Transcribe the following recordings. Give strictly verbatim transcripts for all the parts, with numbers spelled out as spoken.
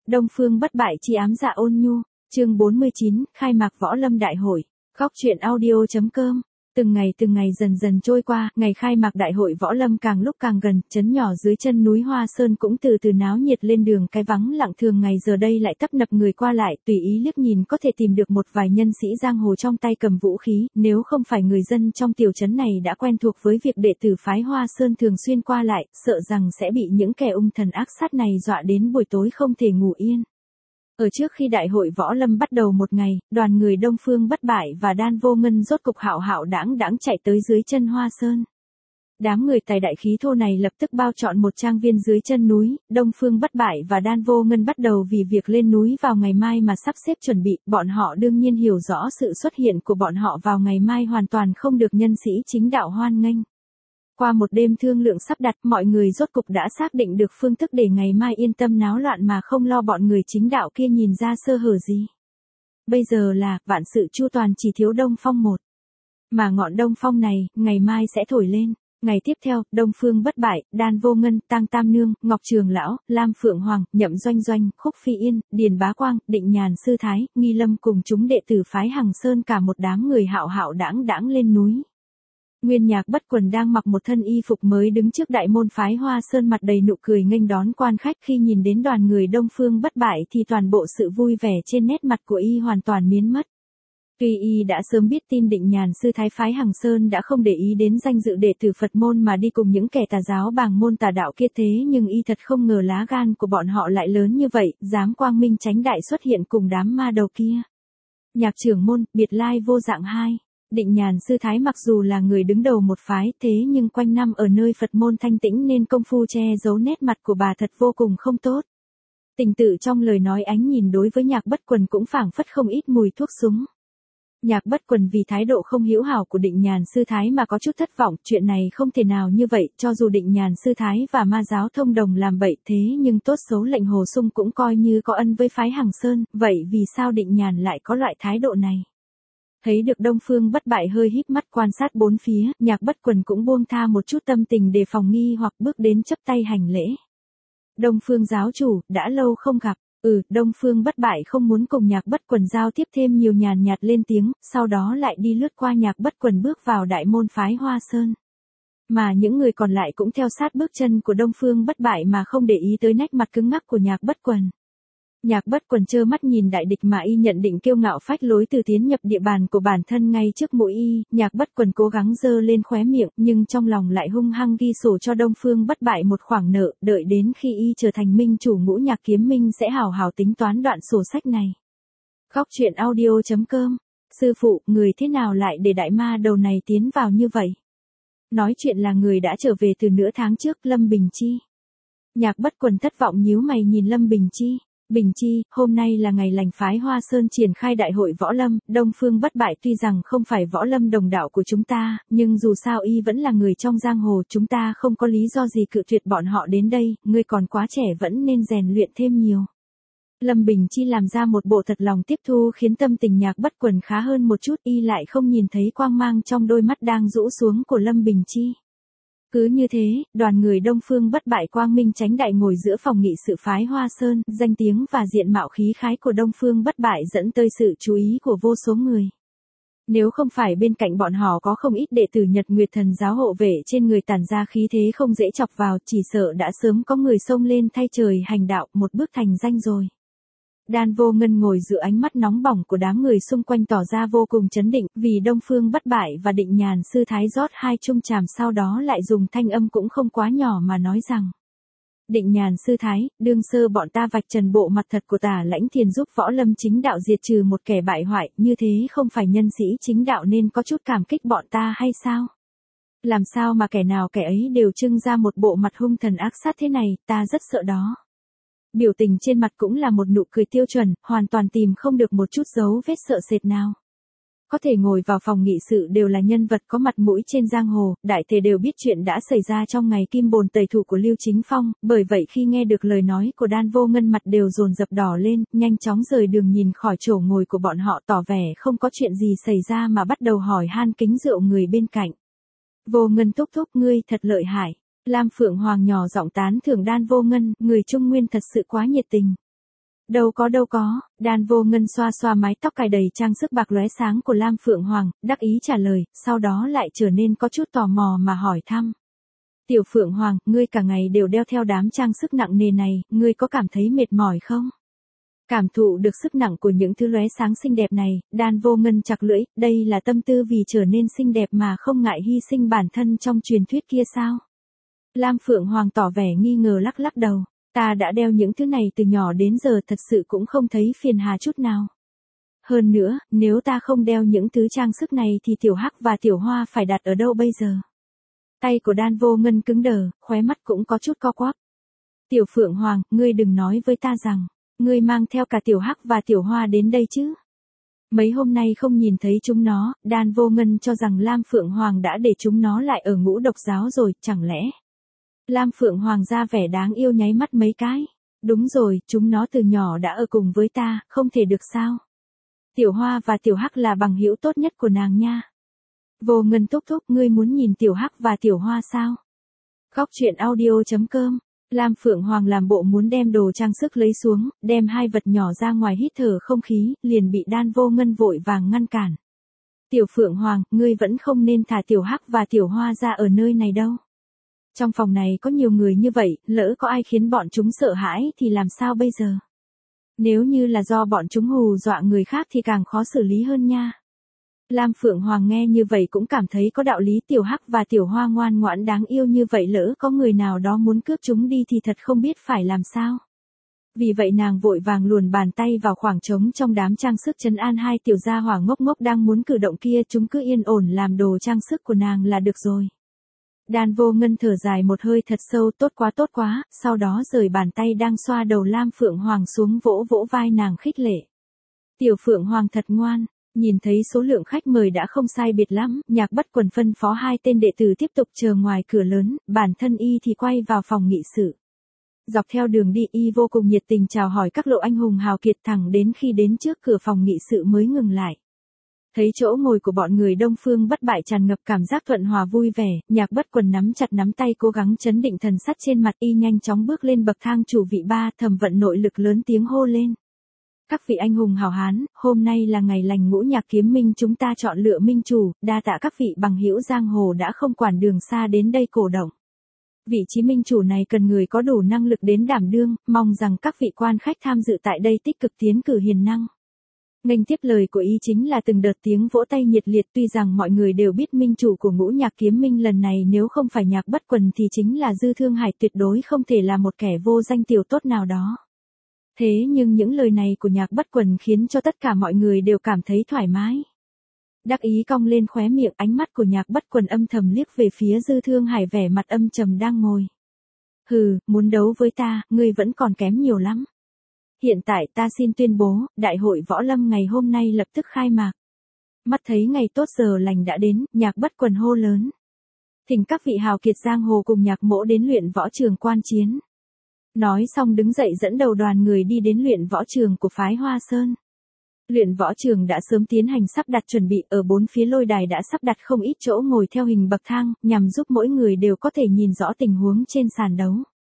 Đông Phương bất bại chi ám dạ ôn nhu, chương bốn mươi chín, khai mạc võ lâm đại hội. Góc truyện audio.com. Từng ngày từng ngày dần dần trôi qua, ngày khai mạc đại hội võ lâm càng lúc càng gần, trấn nhỏ dưới chân núi Hoa Sơn cũng từ từ náo nhiệt lên đường cái vắng lặng thường ngày giờ đây lại tấp nập người qua lại, tùy ý liếc nhìn có thể tìm được một vài nhân sĩ giang hồ trong tay cầm vũ khí, nếu không phải người dân trong tiểu trấn này đã quen thuộc với việc đệ tử phái Hoa Sơn thường xuyên qua lại, sợ rằng sẽ bị những kẻ ung thần ác sát này dọa đến buổi tối không thể ngủ yên. Ở trước khi đại hội võ lâm bắt đầu một ngày, đoàn người Đông Phương bất bại và Đan Vô Ngân rốt cục hạo hạo đãng đãng chạy tới dưới chân Hoa Sơn. Đám người tài đại khí thô này lập tức bao trọn một trang viên dưới chân núi, Đông Phương bất bại và Đan Vô Ngân bắt đầu vì việc lên núi vào ngày mai mà sắp xếp chuẩn bị, bọn họ đương nhiên hiểu rõ sự xuất hiện của bọn họ vào ngày mai hoàn toàn không được nhân sĩ chính đạo hoan nghênh. Qua một đêm thương lượng sắp đặt, mọi người rốt cục đã xác định được phương thức để ngày mai yên tâm náo loạn mà không lo bọn người chính đạo kia nhìn ra sơ hở gì. Bây giờ là, vạn sự chu toàn chỉ thiếu Đông Phong một. Mà ngọn Đông Phong này, ngày mai sẽ thổi lên. Ngày tiếp theo, Đông Phương bất bại, Đan Vô Ngân, Tang Tam Nương, Ngọc Trường Lão, Lam Phượng Hoàng, Nhậm Doanh Doanh, Khúc Phi Yên, Điền Bá Quang, Định Nhàn Sư Thái, Nghi Lâm cùng chúng đệ tử phái Hằng Sơn cả một đám người hạo hạo đãng đãng lên núi. Nguyên Nhạc Bất Quần đang mặc một thân y phục mới đứng trước đại môn phái Hoa Sơn mặt đầy nụ cười nghênh đón quan khách, khi nhìn đến đoàn người Đông Phương bất bại thì toàn bộ sự vui vẻ trên nét mặt của y hoàn toàn biến mất. Tuy y đã sớm biết tin Định Nhàn Sư Thái phái Hằng Sơn đã không để ý đến danh dự đệ tử Phật môn mà đi cùng những kẻ tà giáo bàng môn tà đạo kia, thế nhưng y thật không ngờ lá gan của bọn họ lại lớn như vậy, dám quang minh chánh đại xuất hiện cùng đám ma đầu kia. Nhạc trưởng môn, biệt lai vô dạng hai. Định Nhàn Sư Thái mặc dù là người đứng đầu một phái, thế nhưng quanh năm ở nơi Phật môn thanh tĩnh nên công phu che giấu nét mặt của bà thật vô cùng không tốt. Tình tự trong lời nói ánh nhìn đối với Nhạc Bất Quần cũng phảng phất không ít mùi thuốc súng. Nhạc Bất Quần vì thái độ không hữu hảo của Định Nhàn Sư Thái mà có chút thất vọng, chuyện này không thể nào như vậy, cho dù Định Nhàn Sư Thái và ma giáo thông đồng làm bậy, thế nhưng tốt xấu lệnh Hồ Sung cũng coi như có ân với phái Hằng Sơn, vậy vì sao Định Nhàn lại có loại thái độ này? Thấy được Đông Phương bất bại hơi híp mắt quan sát bốn phía, Nhạc Bất Quần cũng buông tha một chút tâm tình để phòng nghi hoặc bước đến chắp tay hành lễ. Đông Phương giáo chủ, đã lâu không gặp. Ừ, Đông Phương bất bại không muốn cùng Nhạc Bất Quần giao tiếp thêm nhiều, nhàn nhạt lên tiếng, sau đó lại đi lướt qua Nhạc Bất Quần bước vào đại môn phái Hoa Sơn. Mà những người còn lại cũng theo sát bước chân của Đông Phương bất bại mà không để ý tới nét mặt cứng ngắc của Nhạc Bất Quần. Nhạc Bất Quần trơ mắt nhìn đại địch mà y nhận định kiêu ngạo phách lối từ tiến nhập địa bàn của bản thân ngay trước mũi y, Nhạc Bất Quần cố gắng giơ lên khóe miệng, nhưng trong lòng lại hung hăng ghi sổ cho Đông Phương bất bại một khoản nợ, đợi đến khi y trở thành minh chủ Ngũ Nhạc Kiếm Minh sẽ hào hào tính toán đoạn sổ sách này. Góc truyện audio.com. Sư phụ, người thế nào lại để đại ma đầu này tiến vào như vậy? Nói chuyện là người đã trở về từ nửa tháng trước, Lâm Bình Chi. Nhạc Bất Quần thất vọng nhíu mày nhìn Lâm Bình Chi. Bình Chi, hôm nay là ngày lành phái Hoa Sơn triển khai đại hội võ lâm, Đông Phương bất bại tuy rằng không phải võ lâm đồng đạo của chúng ta, nhưng dù sao y vẫn là người trong giang hồ, chúng ta không có lý do gì cự tuyệt bọn họ đến đây, ngươi còn quá trẻ vẫn nên rèn luyện thêm nhiều. Lâm Bình Chi làm ra một bộ thật lòng tiếp thu khiến tâm tình Nhạc Bất Quần khá hơn một chút, y lại không nhìn thấy quang mang trong đôi mắt đang rũ xuống của Lâm Bình Chi. Cứ như thế, đoàn người Đông Phương bất bại quang minh chánh đại ngồi giữa phòng nghị sự phái Hoa Sơn, danh tiếng và diện mạo khí khái của Đông Phương bất bại dẫn tới sự chú ý của vô số người. Nếu không phải bên cạnh bọn họ có không ít đệ tử Nhật Nguyệt Thần giáo hộ vệ trên người tản ra khí thế không dễ chọc vào, chỉ sợ đã sớm có người xông lên thay trời hành đạo, một bước thành danh rồi. Đan Vô Ngân ngồi giữa ánh mắt nóng bỏng của đám người xung quanh tỏ ra vô cùng chấn định, vì Đông Phương bất bại và Định Nhàn Sư Thái rót hai chung tràm, sau đó lại dùng thanh âm cũng không quá nhỏ mà nói rằng: Định Nhàn Sư Thái, đương sơ bọn ta vạch trần bộ mặt thật của Tả Lãnh Thiền giúp võ lâm chính đạo diệt trừ một kẻ bại hoại, như thế không phải nhân sĩ chính đạo nên có chút cảm kích bọn ta hay sao? Làm sao mà kẻ nào kẻ ấy đều trưng ra một bộ mặt hung thần ác sát thế này, ta rất sợ đó. Biểu tình trên mặt cũng là một nụ cười tiêu chuẩn, hoàn toàn tìm không được một chút dấu vết sợ sệt nào. Có thể ngồi vào phòng nghị sự đều là nhân vật có mặt mũi trên giang hồ, đại thể đều biết chuyện đã xảy ra trong ngày kim bồn tẩy thủ của Lưu Chính Phong, bởi vậy khi nghe được lời nói của Đan Vô Ngân mặt đều dồn dập đỏ lên, nhanh chóng rời đường nhìn khỏi chỗ ngồi của bọn họ, tỏ vẻ không có chuyện gì xảy ra mà bắt đầu hỏi han kính rượu người bên cạnh. Vô Ngân thúc thúc, ngươi thật lợi hại. Lam Phượng Hoàng nhỏ giọng tán thưởng Đan Vô Ngân, người Trung Nguyên thật sự quá nhiệt tình. Đâu có đâu có, Đan Vô Ngân xoa xoa mái tóc cài đầy trang sức bạc lóe sáng của Lam Phượng Hoàng, đắc ý trả lời, sau đó lại trở nên có chút tò mò mà hỏi thăm. Tiểu Phượng Hoàng, ngươi cả ngày đều đeo theo đám trang sức nặng nề này, ngươi có cảm thấy mệt mỏi không? Cảm thụ được sức nặng của những thứ lóe sáng xinh đẹp này, Đan Vô Ngân chặt lưỡi, đây là tâm tư vì trở nên xinh đẹp mà không ngại hy sinh bản thân trong truyền thuyết kia sao? Lam Phượng Hoàng tỏ vẻ nghi ngờ lắc lắc đầu, ta đã đeo những thứ này từ nhỏ đến giờ thật sự cũng không thấy phiền hà chút nào. Hơn nữa, nếu ta không đeo những thứ trang sức này thì Tiểu Hắc và Tiểu Hoa phải đặt ở đâu bây giờ? Tay của Đan Vô Ngân cứng đờ, khóe mắt cũng có chút co quắp. Tiểu Phượng Hoàng, ngươi đừng nói với ta rằng, ngươi mang theo cả Tiểu Hắc và Tiểu Hoa đến đây chứ? Mấy hôm nay không nhìn thấy chúng nó, Đan Vô Ngân cho rằng Lam Phượng Hoàng đã để chúng nó lại ở Ngũ Độc Giáo rồi, chẳng lẽ? Lam Phượng Hoàng ra vẻ đáng yêu nháy mắt mấy cái. Đúng rồi, chúng nó từ nhỏ đã ở cùng với ta, không thể được sao? Tiểu Hoa và Tiểu Hắc là bằng hữu tốt nhất của nàng nha. Vô Ngân thúc thúc, ngươi muốn nhìn Tiểu Hắc và Tiểu Hoa sao? Góc truyện audio chấm com. Lam Phượng Hoàng làm bộ muốn đem đồ trang sức lấy xuống, đem hai vật nhỏ ra ngoài hít thở không khí, liền bị Đan Vô Ngân vội vàng ngăn cản. Tiểu Phượng Hoàng, ngươi vẫn không nên thả Tiểu Hắc và Tiểu Hoa ra ở nơi này đâu. Trong phòng này có nhiều người như vậy, lỡ có ai khiến bọn chúng sợ hãi thì làm sao bây giờ? Nếu như là do bọn chúng hù dọa người khác thì càng khó xử lý hơn nha. Lam Phượng Hoàng nghe như vậy cũng cảm thấy có đạo lý, Tiểu Hắc và Tiểu Hoa ngoan ngoãn đáng yêu như vậy, lỡ có người nào đó muốn cướp chúng đi thì thật không biết phải làm sao. Vì vậy nàng vội vàng luồn bàn tay vào khoảng trống trong đám trang sức trấn an hai tiểu gia hỏa ngốc ngốc đang muốn cử động kia, chúng cứ yên ổn làm đồ trang sức của nàng là được rồi. Đan Vô Ngân thở dài một hơi thật sâu, tốt quá tốt quá, sau đó rời bàn tay đang xoa đầu Lam Phượng Hoàng xuống, vỗ vỗ vai nàng khích lệ. Tiểu Phượng Hoàng thật ngoan. Nhìn thấy số lượng khách mời đã không sai biệt lắm, Nhạc Bất Quần phân phó hai tên đệ tử tiếp tục chờ ngoài cửa lớn, bản thân y thì quay vào phòng nghị sự. Dọc theo đường đi y vô cùng nhiệt tình chào hỏi các lộ anh hùng hào kiệt, thẳng đến khi đến trước cửa phòng nghị sự mới ngừng lại. Thấy chỗ ngồi của bọn người Đông Phương Bất Bại tràn ngập cảm giác thuận hòa vui vẻ, Nhạc Bất Quần nắm chặt nắm tay cố gắng trấn định thần sắc trên mặt, y nhanh chóng bước lên bậc thang chủ vị ba, thầm vận nội lực lớn tiếng hô lên. Các vị anh hùng hào hán, hôm nay là ngày lành Ngũ Nhạc Kiếm Minh, chúng ta chọn lựa minh chủ, đa tạ các vị bằng hữu giang hồ đã không quản đường xa đến đây cổ động. Vị trí minh chủ này cần người có đủ năng lực đến đảm đương, mong rằng các vị quan khách tham dự tại đây tích cực tiến cử hiền năng. Nghênh tiếp lời của y chính là từng đợt tiếng vỗ tay nhiệt liệt, tuy rằng mọi người đều biết minh chủ của Ngũ Nhạc Kiếm Minh lần này nếu không phải Nhạc Bất Quần thì chính là Dư Thương Hải, tuyệt đối không thể là một kẻ vô danh tiểu tốt nào đó. Thế nhưng những lời này của Nhạc Bất Quần khiến cho tất cả mọi người đều cảm thấy thoải mái. Đắc ý cong lên khóe miệng, ánh mắt của Nhạc Bất Quần âm thầm liếc về phía Dư Thương Hải vẻ mặt âm trầm đang ngồi. Hừ, muốn đấu với ta, ngươi vẫn còn kém nhiều lắm. Hiện tại ta xin tuyên bố, đại hội võ lâm ngày hôm nay lập tức khai mạc. Mắt thấy ngày tốt giờ lành đã đến, Nhạc Bất Quần hô lớn. Thỉnh các vị hào kiệt giang hồ cùng Nhạc mỗ đến luyện võ trường quan chiến. Nói xong đứng dậy dẫn đầu đoàn người đi đến luyện võ trường của phái Hoa Sơn. Luyện võ trường đã sớm tiến hành sắp đặt chuẩn bị, ở bốn phía lôi đài đã sắp đặt không ít chỗ ngồi theo hình bậc thang, nhằm giúp mỗi người đều có thể nhìn rõ tình huống trên sàn đấu.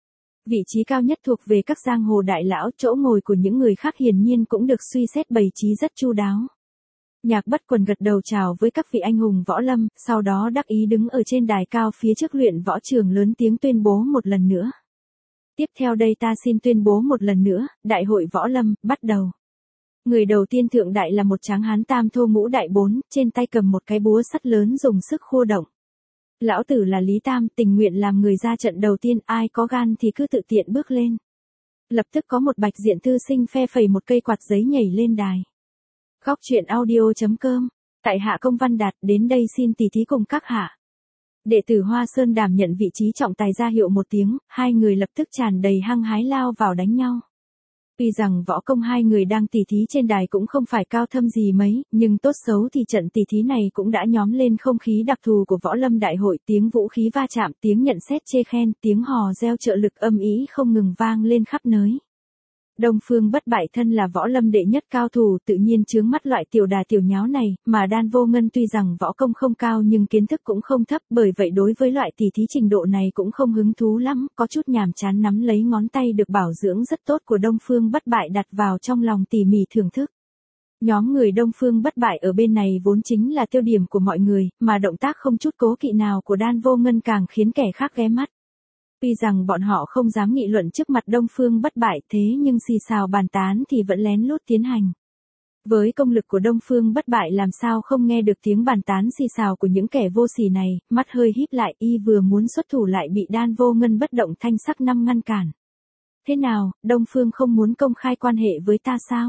Vị trí cao nhất thuộc về các giang hồ đại lão, chỗ ngồi của những người khác hiển nhiên cũng được suy xét bày trí rất chu đáo. Nhạc Bất Quần gật đầu chào với các vị anh hùng võ lâm, sau đó đắc ý đứng ở trên đài cao phía trước luyện võ trường lớn tiếng tuyên bố một lần nữa. Tiếp theo đây ta xin tuyên bố một lần nữa, đại hội võ lâm, bắt đầu. Người đầu tiên thượng đại là một tráng hán tam thô ngũ đại bốn, trên tay cầm một cái búa sắt lớn dùng sức khua động. Lão tử là Lý Tam, tình nguyện làm người ra trận đầu tiên, ai có gan thì cứ tự tiện bước lên. Lập tức có một bạch diện thư sinh phe phẩy một cây quạt giấy nhảy lên đài. Góc truyện audio chấm com, tại hạ Công Văn Đạt, đến đây xin tỉ thí cùng các hạ. Đệ tử Hoa Sơn đảm nhận vị trí trọng tài ra hiệu một tiếng, hai người lập tức tràn đầy hăng hái lao vào đánh nhau. Tuy rằng võ công hai người đang tỉ thí trên đài cũng không phải cao thâm gì mấy, nhưng tốt xấu thì trận tỉ thí này cũng đã nhóm lên không khí đặc thù của võ lâm đại hội, tiếng vũ khí va chạm, tiếng nhận xét chê khen, tiếng hò reo trợ lực âm ý không ngừng vang lên khắp nơi. Đông Phương Bất Bại thân là võ lâm đệ nhất cao thủ, tự nhiên chướng mắt loại tiểu đà tiểu nháo này, mà Đan Vô Ngân tuy rằng võ công không cao nhưng kiến thức cũng không thấp, bởi vậy đối với loại tỉ thí trình độ này cũng không hứng thú lắm, có chút nhàm chán nắm lấy ngón tay được bảo dưỡng rất tốt của Đông Phương Bất Bại đặt vào trong lòng tỉ mỉ thưởng thức. Nhóm người Đông Phương Bất Bại ở bên này vốn chính là tiêu điểm của mọi người, mà động tác không chút cố kỵ nào của Đan Vô Ngân càng khiến kẻ khác ghé mắt. Tuy rằng bọn họ không dám nghị luận trước mặt Đông Phương Bất Bại, thế nhưng xì xào bàn tán thì vẫn lén lút tiến hành. Với công lực của Đông Phương Bất Bại làm sao không nghe được tiếng bàn tán xì xào của những kẻ vô sỉ này, mắt hơi híp lại, y vừa muốn xuất thủ lại bị Đan Vô Ngân bất động thanh sắc năm ngăn cản. Thế nào, Đông Phương không muốn công khai quan hệ với ta sao?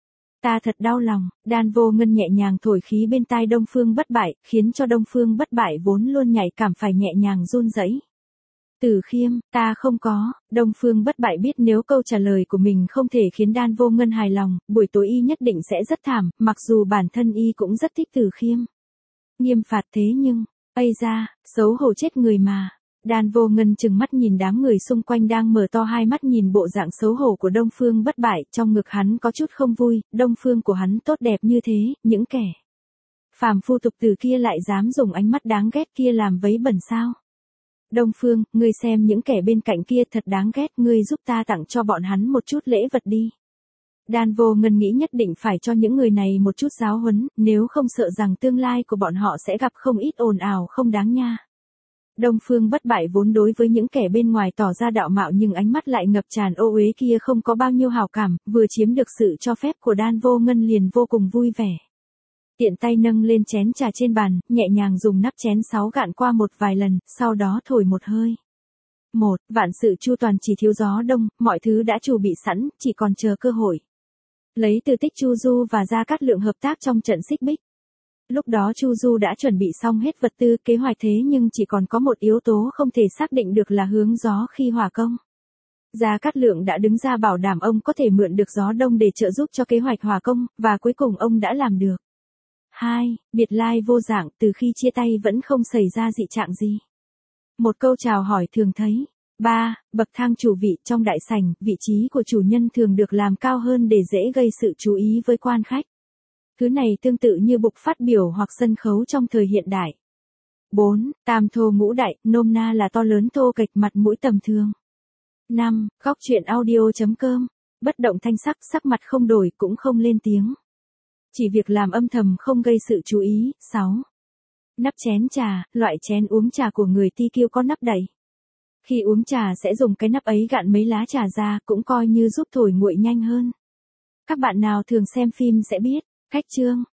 Ta thật đau lòng. Đan Vô Ngân nhẹ nhàng thổi khí bên tai Đông Phương Bất Bại, khiến cho Đông Phương Bất Bại vốn luôn nhạy cảm phải nhẹ nhàng run rẩy. Từ Khiêm, ta không có. Đông Phương Bất Bại biết nếu câu trả lời của mình không thể khiến Đan Vô Ngân hài lòng, buổi tối y nhất định sẽ rất thảm, mặc dù bản thân y cũng rất thích Từ Khiêm. Nghiêm phạt thế nhưng, ây da, xấu hổ chết người mà. Đan Vô Ngân chừng mắt nhìn đám người xung quanh đang mở to hai mắt nhìn bộ dạng xấu hổ của Đông Phương Bất Bại, trong ngực hắn có chút không vui, Đông Phương của hắn tốt đẹp như thế, những kẻ phàm phu tục tử kia lại dám dùng ánh mắt đáng ghét kia làm vấy bẩn sao? Đông Phương, ngươi xem những kẻ bên cạnh kia thật đáng ghét, ngươi giúp ta tặng cho bọn hắn một chút lễ vật đi. Đan Vô Ngân nghĩ nhất định phải cho những người này một chút giáo huấn, nếu không sợ rằng tương lai của bọn họ sẽ gặp không ít ồn ào không đáng nha. Đông Phương Bất Bại vốn đối với những kẻ bên ngoài tỏ ra đạo mạo nhưng ánh mắt lại ngập tràn ô uế kia không có bao nhiêu hảo cảm, vừa chiếm được sự cho phép của Đan Vô Ngân liền vô cùng vui vẻ. Tiện tay nâng lên chén trà trên bàn, nhẹ nhàng dùng nắp chén sáu gạn qua một vài lần, sau đó thổi một hơi. Một, vạn sự chu toàn chỉ thiếu gió đông, mọi thứ đã chuẩn bị sẵn, chỉ còn chờ cơ hội. Lấy từ tích Chu Du và Gia Cát Lượng hợp tác trong trận xích bích. Lúc đó Chu Du đã chuẩn bị xong hết vật tư kế hoạch thế nhưng chỉ còn có một yếu tố không thể xác định được là hướng gió khi hỏa công. Gia Cát Lượng đã đứng ra bảo đảm ông có thể mượn được gió đông để trợ giúp cho kế hoạch hỏa công, và cuối cùng ông đã làm được. Hai, biệt lai vô dạng, từ khi chia tay vẫn không xảy ra dị trạng gì. Một câu chào hỏi thường thấy. Ba, bậc thang chủ vị trong đại sảnh, vị trí của chủ nhân thường được làm cao hơn để dễ gây sự chú ý với quan khách. Thứ này tương tự như bục phát biểu hoặc sân khấu trong thời hiện đại. Bốn, tam thô ngũ đại, nôm na là to lớn thô kệch mặt mũi tầm thường. Năm, góc truyện audio chấm com, bất động thanh sắc, sắc mặt không đổi cũng không lên tiếng. Chỉ việc làm âm thầm không gây sự chú ý. Sáu, nắp chén trà, loại chén uống trà của người ti kiêu có nắp đậy. Khi uống trà sẽ dùng cái nắp ấy gạn mấy lá trà ra, cũng coi như giúp thổi nguội nhanh hơn. Các bạn nào thường xem phim sẽ biết. Khách chương,